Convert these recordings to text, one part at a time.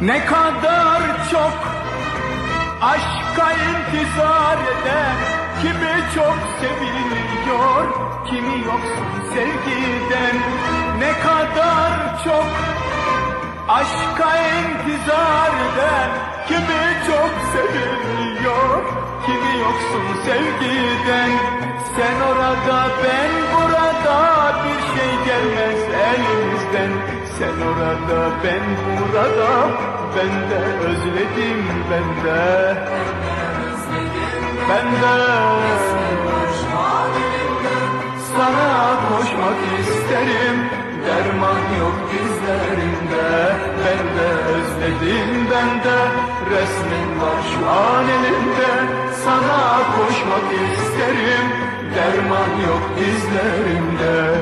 Ne kadar çok aşka intizar eden, kimi çok seviliyor, kimi yoksun sevgiden. Ne kadar çok aşka intizar eden, kimi çok seviliyor, kimi yoksun sevgiden. Sen orada ben burada, bir şey gelmez elimizden. Sen orada ben burada, ben de özledim ben de. Ben de sana koşmak isterim, derman yok dizlerimde. Ben de özledim ben de, resmin var şu an elimde. Sana koşmak isterim, derman yok dizlerimde.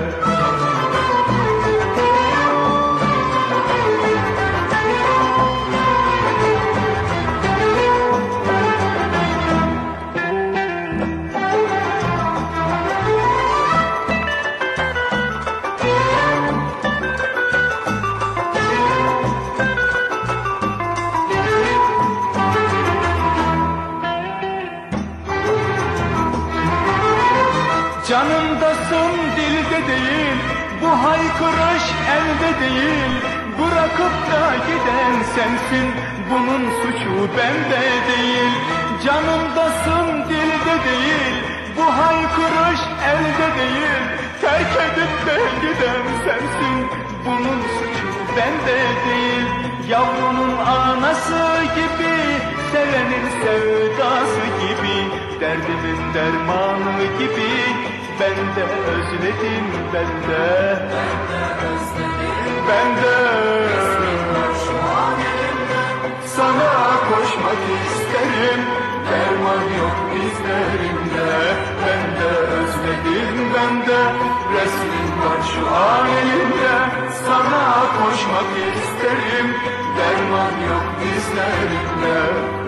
Canımdasın dilde değil, bu haykırış elde değil. Bırakıp da giden sensin, bunun suçu bende değil. Canımdasın dilde değil, bu haykırış elde değil. Terk edip de giden sensin, bunun suçu bende değil. Yavrunun anası gibi, sevenin sevdası gibi, derdimin dermanı gibi. Ben de özledim ben de. Ben de sana koşmak isterim, derman yok dizlerimde. Ben de özledim ben de, resmin var şu an elimde. Sana koşmak isterim, derman yok dizlerimde.